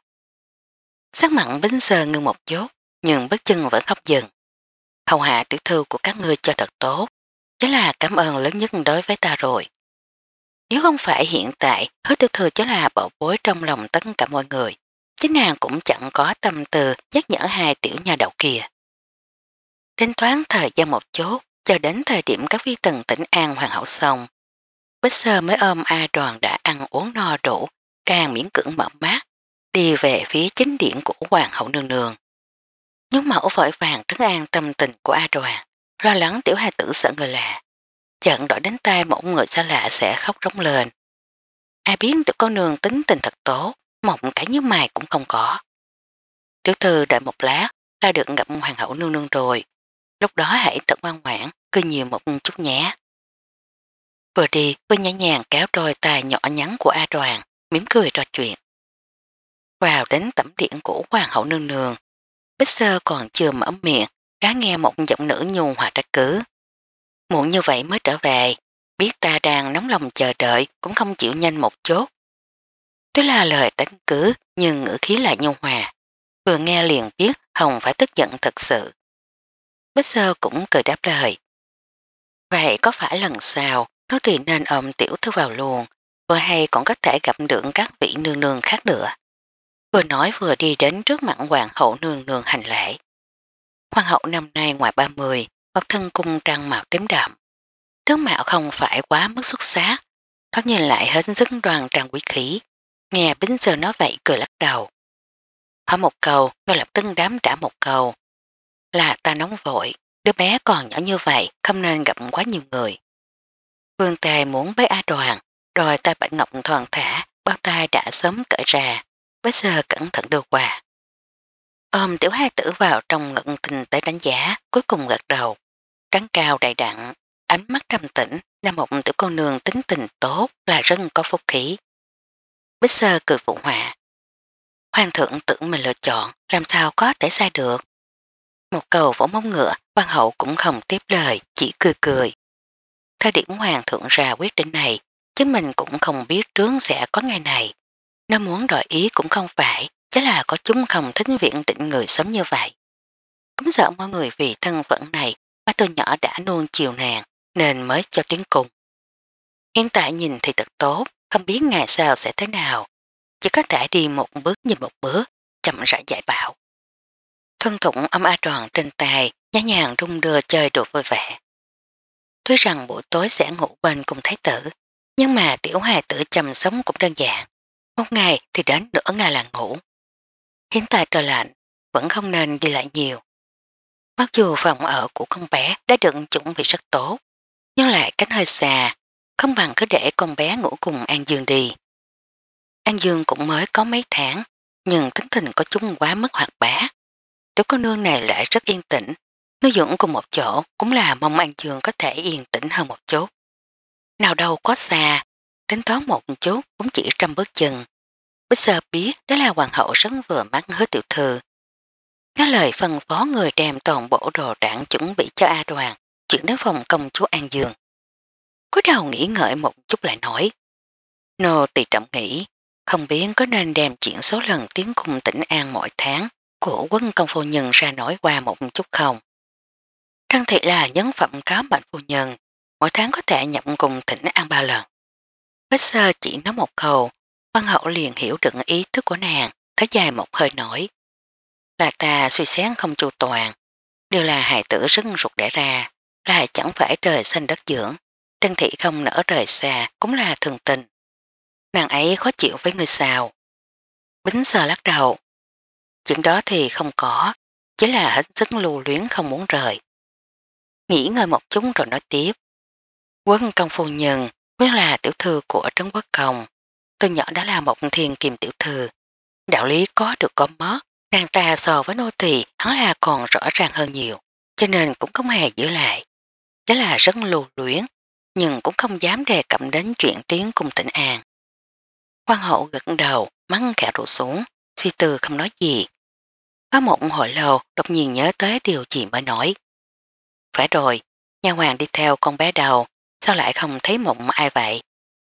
Speaker 1: Sắc mặn Bính Sơ ngưng một chút, nhưng bước chân vẫn không dừng. Hầu hạ tiểu thư của các ngươi cho thật tốt, chính là cảm ơn lớn nhất đối với ta rồi. Nếu không phải hiện tại hứa tiểu thư chính là bảo bối trong lòng tất cả mọi người, chính nàng cũng chẳng có tâm tư nhắc nhở hai tiểu nhà đầu kia. Đến thoáng thời gian một chút, cho đến thời điểm các phi tần tỉnh an hoàng hậu xong, Bích Sơ mới ôm A Đoàn đã ăn uống no đủ, đang miễn cưỡng mở mắt, đi về phía chính điện của hoàng hậu nương nương. Nhưng mẫu vội vàng trấn an tâm tình của A Đoàn, lo lắng tiểu hài tử sợ người lạ. Chợt đổi đến tay một người xa lạ sẽ khóc rống lên. Ai biết được con nương tính tình thật tốt, mộng cả như mày cũng không có. Tiểu thư đợi một lát là được gặp hoàng hậu nương nương rồi. Lúc đó hãy thật ngoan ngoãn, cười nhiều một chút nhé. Vừa đi vừa nhẹ nhàng kéo đôi tay nhỏ nhắn của A Đoàn, mỉm cười trò chuyện. Vào đến tẩm điện của hoàng hậu nương nương, Bích Sơ còn chưa mở miệng, đã nghe một giọng nữ nhu hòa trách cứ. Muộn như vậy mới trở về, biết ta đang nóng lòng chờ đợi cũng không chịu nhanh một chút. Đó là lời đánh cứ nhưng ngữ khí lại nhu hòa. Vừa nghe liền biết Hồng phải tức giận thật sự. Bích Sơ cũng cười đáp lời. Vậy có phải lần sau nó thì nên ôm tiểu thư vào luôn, vừa hay còn có thể gặp được các vị nương nương khác nữa. Vừa nói vừa đi đến trước mặt hoàng hậu nương nương hành lễ. Hoàng hậu năm nay ngoài ba mươi, một thân cung trang màu tím đậm. Tướng mạo không phải quá mức xuất sắc, thoát nhìn lại hết sức đoàn trang quý khí. Nghe Bính Sơ nói vậy cười lắc đầu. Hỏi một câu, ngay lập tức đám trả một câu. Là ta nóng vội, đứa bé còn nhỏ như vậy, không nên gặp quá nhiều người. Vương Tài muốn bế A Đoàn, rồi tay Bạch Ngọc thoàn thả, bao tay đã sớm cởi ra, bây giờ cẩn thận đưa qua. Ôm tiểu hai tử vào trong ngận tình tế đánh giá, cuối cùng gật đầu. Trắng cao đầy đặn, ánh mắt trầm tĩnh là một tiểu cô nương tính tình tốt là rất có phúc khí. Bích Sơ cười phụ họa. Hoàng thượng tự mình lựa chọn, làm sao có thể sai được. Một câu vỗ mông ngựa, hoàng hậu cũng không tiếp lời, chỉ cười cười. Thời điểm hoàng thượng ra quyết định này, chính mình cũng không biết trướng sẽ có ngày này. Nó muốn đòi ý cũng không phải, chứ là có chúng không thích viện định người sớm như vậy. Cũng sợ mọi người vì thân phận này mà từ nhỏ đã nuông chiều nàng, nên mới cho tiếng cùng. Hiện tại nhìn thì thật tốt, không biết ngày sau sẽ thế nào. Chỉ có thể đi một bước nhìn một bước, chậm rãi dạy bảo. Thân thủng ấm A Tròn trên tay, nhã nhàng rung đưa chơi đùa vui vẻ. Tuy rằng buổi tối sẽ ngủ bên cùng thái tử, nhưng mà tiểu hài tử chăm sống cũng đơn giản. Một ngày thì đến nửa ngày là ngủ. Hiện tại trời lạnh, vẫn không nên đi lại nhiều. Mặc dù phòng ở của con bé đã được chuẩn bị rất tốt, nhưng lại cách hơi xa, không bằng cứ để con bé ngủ cùng An Dương đi. An Dương cũng mới có mấy tháng, nhưng tính tình có chúng quá mức hoạt bá. Tiểu cô nương này lại rất yên tĩnh, nuôi dưỡng cùng một chỗ cũng là mong An Dương có thể yên tĩnh hơn một chút. Nào đâu có xa, tính toán một chút cũng chỉ trăm bước chân. Bích Sơ biết đó là hoàng hậu rất vừa mắt hứa tiểu thư. Nói lời phân phó người đem toàn bộ đồ đạn chuẩn bị cho A Đoàn, chuyển đến phòng công chúa An Dương. Cúi đầu nghĩ ngợi một chút lại nói. Nô tỳ trọng nghĩ, không biết có nên đem chuyện số lần tiến cùng tỉnh An mỗi tháng của quân công phu nhân ra nói qua một chút không. Thân thị là nhân phẩm có bệnh phu nhân, mỗi tháng có thể nhập cùng tỉnh An bao lần. Bích Sơ chỉ nói một câu, văn hậu liền hiểu được ý thức của nàng, thở dài một hơi nổi. Là ta suy xét không chu toàn, đều là hài tử rất ruột đẻ ra, là chẳng phải trời xanh đất dưỡng, Trân thị không nỡ rời xa cũng là thường tình. Nàng ấy khó chịu với người sao. Bính Sơ lắc đầu. Chuyện đó thì không có, chỉ là hết sức lưu luyến không muốn rời. Nghĩ ngơi một chút rồi nói tiếp. Quân công phu nhân mới là tiểu thư của Trấn Quốc Công, từ nhỏ đã là một thiên kiềm tiểu thư. Đạo lý có được có mất, nàng ta so với nô tỳ hắn là còn rõ ràng hơn nhiều, cho nên cũng không hề giữ lại. Đó là rất lưu luyến, nhưng cũng không dám đề cập đến chuyện tiến cùng tỉnh An. Hoàng hậu gật đầu, mắng khẽ rụt xuống, suy tư không nói gì. Có một hồi lâu đột nhiên nhớ tới điều gì mới nói. Phải rồi, nhà hoàng đi theo con bé đầu, sao lại không thấy mộng ai vậy?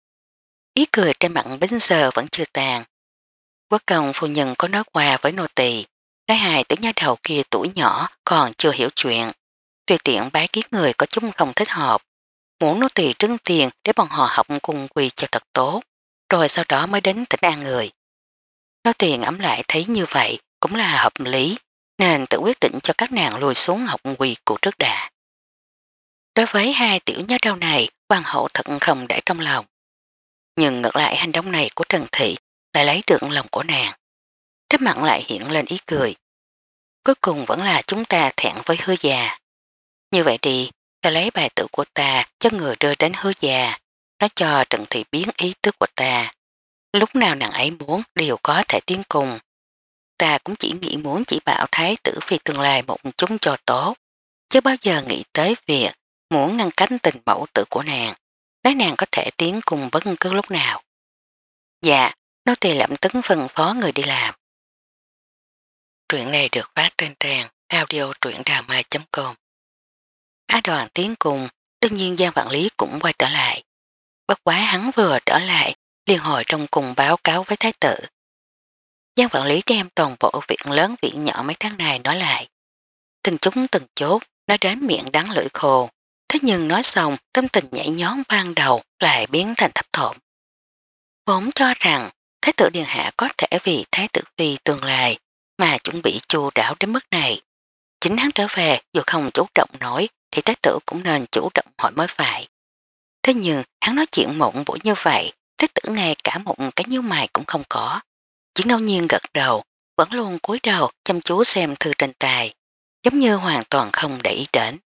Speaker 1: Ý cười trên mặt Bính Sơ vẫn chưa tàn. Quốc công phu nhân có nói qua với nô tỳ, nói hài tiểu nha đầu kia tuổi nhỏ còn chưa hiểu chuyện. Tùy tiện bái kiết người có chúng không thích hợp. Muốn nô tỳ trứng tiền để bọn họ học cùng quỳ cho thật tốt, rồi sau đó mới đến tỉnh An người. Nô tỳ ngẫm lại thấy như vậy cũng là hợp lý, nên tự quyết định cho các nàng lùi xuống học quỳ của trước đã. Đối với hai tiểu nha đầu này, hoàng hậu thật không để trong lòng. Nhưng ngược lại hành động này của Trần Thị lại lấy được lòng của nàng. Đắp mặn lại hiện lên ý cười. Cuối cùng vẫn là chúng ta thẹn với hứa già. Như vậy đi, ta lấy bài tử của ta cho người đưa đến hứa già, nó cho Trần Thị biến ý tứ của ta. Lúc nào nàng ấy muốn đều có thể tiến cùng. Ta cũng chỉ nghĩ muốn chỉ bảo thái tử phi tương lai một chúng cho tốt, chứ bao giờ nghĩ tới việc muốn ngăn cánh tình mẫu tử của nàng, nói nàng có thể tiến cùng bất cứ lúc nào. Dạ, nó tì lẩm tấn phân phó người đi làm. Truyện này được phát trên trang audio truyệnđàmai chấm com. Á Đoàn tiến cùng, đương nhiên Giang Vạn Lý cũng quay trở lại. Bất quá hắn vừa trở lại, liên hội trong cùng báo cáo với thái tử. Giang Vạn Lý đem toàn bộ viện lớn viện nhỏ mấy tháng này nói lại. Từng chúng từng chốt, nói đến miệng đắng lưỡi khô. Thế nhưng nói xong, tâm tình nhảy nhón ban đầu lại biến thành thấp thộm. Vốn cho rằng thái tử Điện Hạ có thể vì thái tử phi tương lai mà chuẩn bị chu đảo đến mức này. Chính hắn trở về dù không chủ động nói thì thái tử cũng nên chủ động hỏi mới phải. Thế nhưng hắn nói chuyện mộng buổi như vậy, thái tử ngay cả một cái nhíu mày cũng không có. Chỉ ngẫu nhiên gật đầu, vẫn luôn cúi đầu chăm chú xem thư trên tài, giống như hoàn toàn không để ý đến.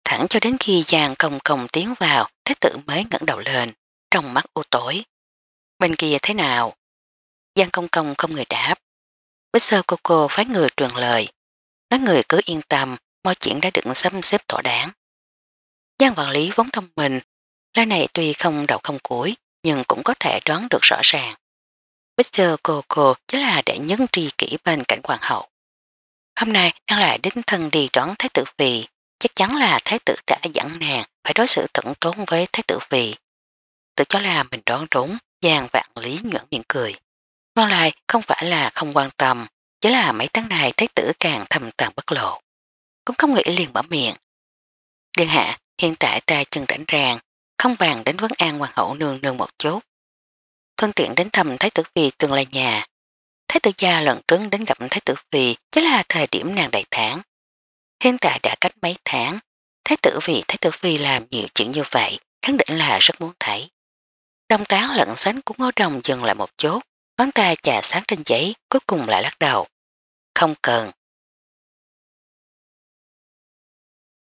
Speaker 1: thẳng cho đến khi Giang Công Công tiến vào, thái tử mới ngẩng đầu lên, trong mắt u tối. Bên kia thế nào? Giang Công Công không người đáp. Bích Sơ cô cô phái người truyền lời, nói người cứ yên tâm, mọi chuyện đã được sắp xếp thỏa đáng. Giang quản lý vốn thông minh, lời này tuy không đầu không cuối, nhưng cũng có thể đoán được rõ ràng. Bích Sơ cô cô chính là để nhấn tri kỷ bên cạnh hoàng hậu. Hôm nay đang là đích thân đi đón Thái tử Phi, chắc chắn là Thái tử đã dẫn nàng phải đối xử tận tốn với Thái tử Phi. Tự cho là mình đoán đúng, Giang vạn lý nhuận miệng cười. Còn lại không phải là không quan tâm, chỉ là mấy tháng này Thái tử càng thầm tàn bất lộ. Cũng không nghĩ liền mở miệng. Điện hạ, hiện tại ta chân rảnh ràng, không bàn đến vấn an hoàng hậu nương nương một chút. Thuận tiện đến thăm Thái tử Phi tương lai nhà. Thái tử gia lần trước đến gặp Thái tử Phi chính là thời điểm nàng đại tháng. Hiện tại đã cách mấy tháng, Thái tử vì Thái tử Phi làm nhiều chuyện như vậy, khẳng định là rất muốn thấy. Đồng táo lẫn sánh của Ngô Đồng dừng lại một chút, ngón tay chà sát trên giấy, cuối cùng lại lắc đầu. Không cần,